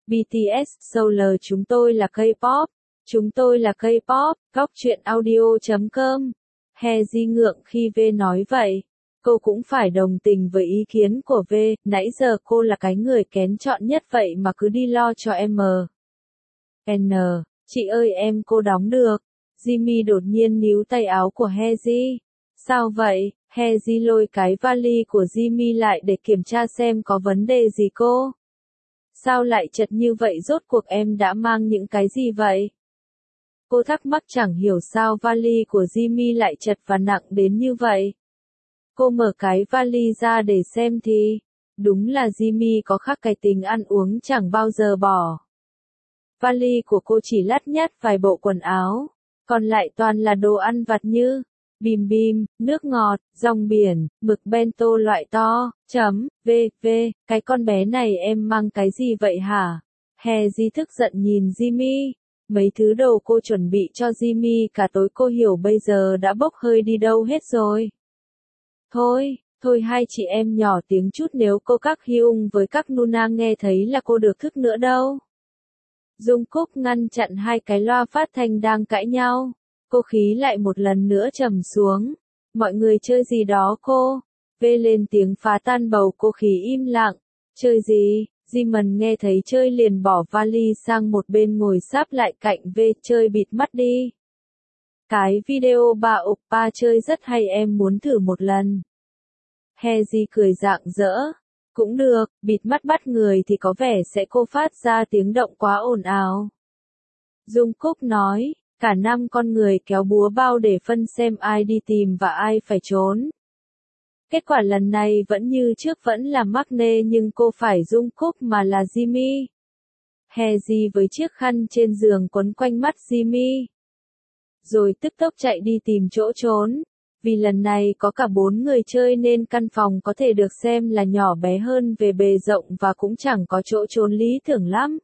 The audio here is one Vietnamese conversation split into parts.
BTS Solar chúng tôi là K-pop. Chúng tôi là K-pop. Góc truyện audio.com. Hezy ngượng khi V nói vậy. Cô cũng phải đồng tình với ý kiến của V, nãy giờ cô là cái người kén chọn nhất vậy mà cứ đi lo cho em mờ. N. Chị ơi em cô đóng được. Jimmy đột nhiên níu tay áo của Hezy. Sao vậy? Hezy lôi cái vali của Jimmy lại để kiểm tra xem có vấn đề gì cô. Sao lại chật như vậy rốt cuộc em đã mang những cái gì vậy? Cô thắc mắc chẳng hiểu sao vali của Jimmy lại chật và nặng đến như vậy. Cô mở cái vali ra để xem thì, đúng là Jimmy có khác cái tính ăn uống chẳng bao giờ bỏ. Vali của cô chỉ lắt nhắt vài bộ quần áo, còn lại toàn là đồ ăn vặt như bim bim, nước ngọt, rong biển, mực bento loại to, cái con bé này em mang cái gì vậy hả? Hezy tức giận nhìn Jimmy. Mấy thứ đồ cô chuẩn bị cho Jimmy cả tối cô hiểu bây giờ đã bốc hơi đi đâu hết rồi. Thôi hai chị em nhỏ tiếng chút nếu cô các Hyung với các Nuna nghe thấy là cô được thức nữa đâu. Jungkook ngăn chặn hai cái loa phát thanh đang cãi nhau. Cô khí lại một lần nữa trầm xuống. Mọi người chơi gì đó cô? V lên tiếng phá tan bầu cô khí im lặng. Chơi gì? Jimin nghe thấy chơi liền bỏ vali sang một bên ngồi sáp lại cạnh V chơi bịt mắt đi. Cái video ba oppa chơi rất hay em muốn thử một lần. Hezy cười rạng rỡ. Cũng được, bịt mắt bắt người thì có vẻ sẽ cô phát ra tiếng động quá ồn ào. Jungkook nói, cả năm con người kéo búa bao để phân xem ai đi tìm và ai phải trốn. Kết quả lần này vẫn như trước vẫn là Maknae nhưng cô phải Jungkook mà là Jimmy. Hezy với chiếc khăn trên giường quấn quanh mắt Jimmy. Rồi tức tốc chạy đi tìm chỗ trốn. Vì lần này có cả 4 người chơi nên căn phòng có thể được xem là nhỏ bé hơn về bề rộng và cũng chẳng có chỗ trốn lý tưởng lắm.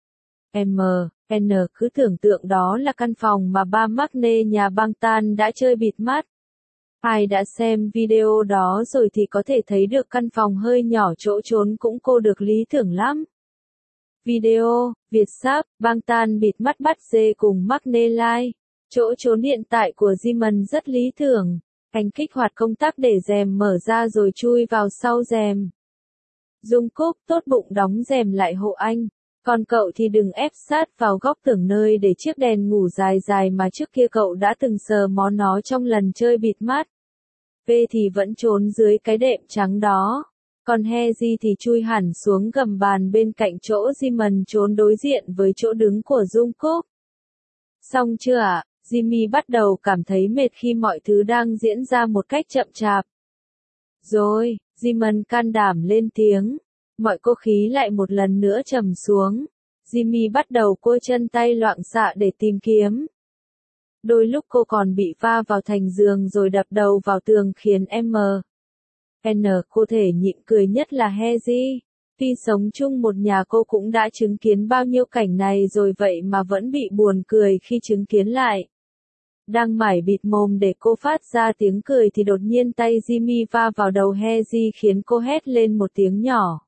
N cứ tưởng tượng đó là căn phòng mà ba Maknae nhà Bangtan đã chơi bịt mắt. Ai đã xem video đó rồi thì có thể thấy được căn phòng hơi nhỏ chỗ trốn cũng cô được lý tưởng lắm. Video, Vietsap, Bangtan bịt mắt bắt dê cùng Maknae live. Chỗ trốn hiện tại của Jimin rất lý tưởng. Anh kích hoạt công tắc để rèm mở ra rồi chui vào sau rèm. Jungkook tốt bụng đóng rèm lại hộ anh. Còn cậu thì đừng ép sát vào góc tường nơi để chiếc đèn ngủ dài dài mà trước kia cậu đã từng sờ mó nó trong lần chơi bịt mắt. V thì vẫn trốn dưới cái đệm trắng đó. Còn Hezy thì chui hẳn xuống gầm bàn bên cạnh chỗ Jimin trốn đối diện với chỗ đứng của Jungkook. Xong chưa ạ? Jimmy bắt đầu cảm thấy mệt khi mọi thứ đang diễn ra một cách chậm chạp. Rồi, Jimin can đảm lên tiếng. Mọi cô khí lại một lần nữa trầm xuống. Jimmy bắt đầu cua chân tay loạng xạ để tìm kiếm. Đôi lúc cô còn bị va vào thành giường rồi đập đầu vào tường khiến N cô thể nhịn cười nhất là Hezy. Tuy sống chung một nhà cô cũng đã chứng kiến bao nhiêu cảnh này rồi vậy mà vẫn bị buồn cười khi chứng kiến lại. Đang mải bịt mồm để cô phát ra tiếng cười thì đột nhiên tay Jimmy va vào đầu Hezy khiến cô hét lên một tiếng nhỏ.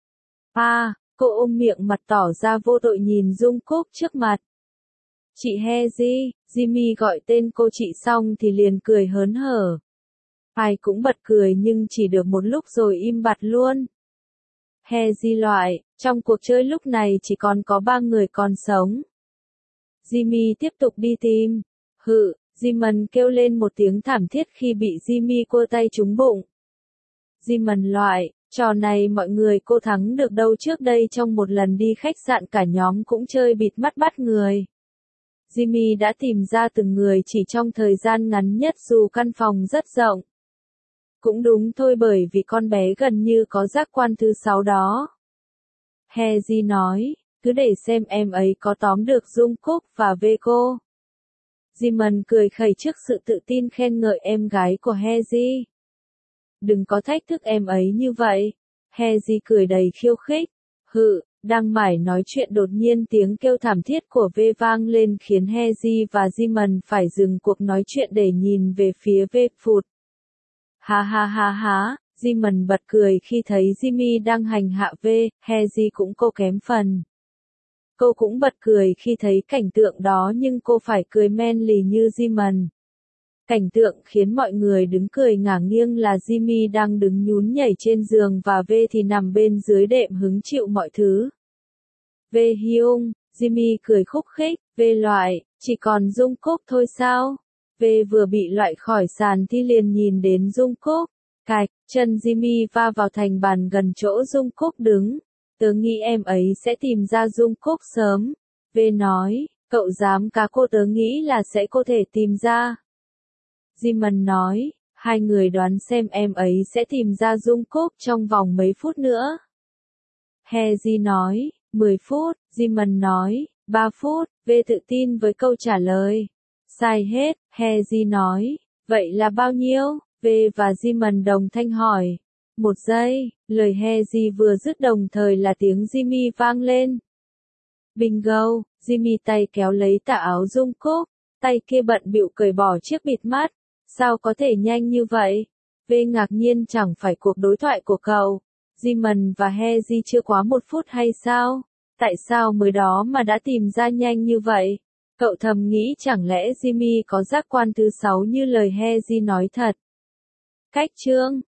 Cô ôm miệng mặt tỏ ra vô tội nhìn Jungkook trước mặt. Chị Hezy, Jimmy gọi tên cô chị xong thì liền cười hớn hở. Ai cũng bật cười nhưng chỉ được một lúc rồi im bặt luôn. Hezy loại, trong cuộc chơi lúc này chỉ còn có 3 người còn sống. Jimmy tiếp tục đi tìm. Jimin kêu lên một tiếng thảm thiết khi bị Jimmy cua tay trúng bụng. Jimin loại, trò này mọi người cô thắng được đâu trước đây trong một lần đi khách sạn cả nhóm cũng chơi bịt mắt bắt người. Jimmy đã tìm ra từng người chỉ trong thời gian ngắn nhất dù căn phòng rất rộng. Cũng đúng thôi bởi vì con bé gần như có giác quan thứ 6 đó. Hezy nói, cứ để xem em ấy có tóm được Jungkook và V cô. Jimin cười khẩy trước sự tự tin khen ngợi em gái của Hezy. Đừng có thách thức em ấy như vậy. Hezy cười đầy khiêu khích. Đang mải nói chuyện đột nhiên tiếng kêu thảm thiết của V vang lên khiến Hezy và Jimin phải dừng cuộc nói chuyện để nhìn về phía V phụt. Ha, Jimin bật cười khi thấy Jimmy đang hành hạ V, Hezy cũng cô kém phần. Cô cũng bật cười khi thấy cảnh tượng đó nhưng cô phải cười manly như Jimon. Cảnh tượng khiến mọi người đứng cười ngả nghiêng là Jimmy đang đứng nhún nhảy trên giường và V thì nằm bên dưới đệm hứng chịu mọi thứ. V Hyung, Jimmy cười khúc khích, V loại, chỉ còn Jungkook thôi sao? V vừa bị loại khỏi sàn thì liền nhìn đến Jungkook. Cạch, chân Jimmy va vào thành bàn gần chỗ Jungkook đứng. Tớ nghĩ em ấy sẽ tìm ra Jungkook sớm. V nói, cậu dám cá cô, tớ nghĩ là sẽ có thể tìm ra. Jimon nói, hai người đoán xem em ấy sẽ tìm ra Jungkook trong vòng mấy phút nữa. Haeji nói, 10 phút, Jimon nói, 3 phút, V tự tin với câu trả lời. Sai hết, Haeji nói, vậy là bao nhiêu? V và Jimon đồng thanh hỏi. 1 giây, lời Haeji vừa dứt đồng thời là tiếng Jimmy vang lên. Bingo, Jimmy tay kéo lấy tà áo Jungkook, tay kia bận bịu cởi bỏ chiếc bịt mắt. Sao có thể nhanh như vậy? V ngạc nhiên, chẳng phải cuộc đối thoại của cậu, Jimon và Haeji chưa quá 1 phút hay sao? Tại sao mới đó mà đã tìm ra nhanh như vậy? Cậu thầm nghĩ chẳng lẽ Jimmy có giác quan thứ 6 như lời Haeji nói thật? Cách chương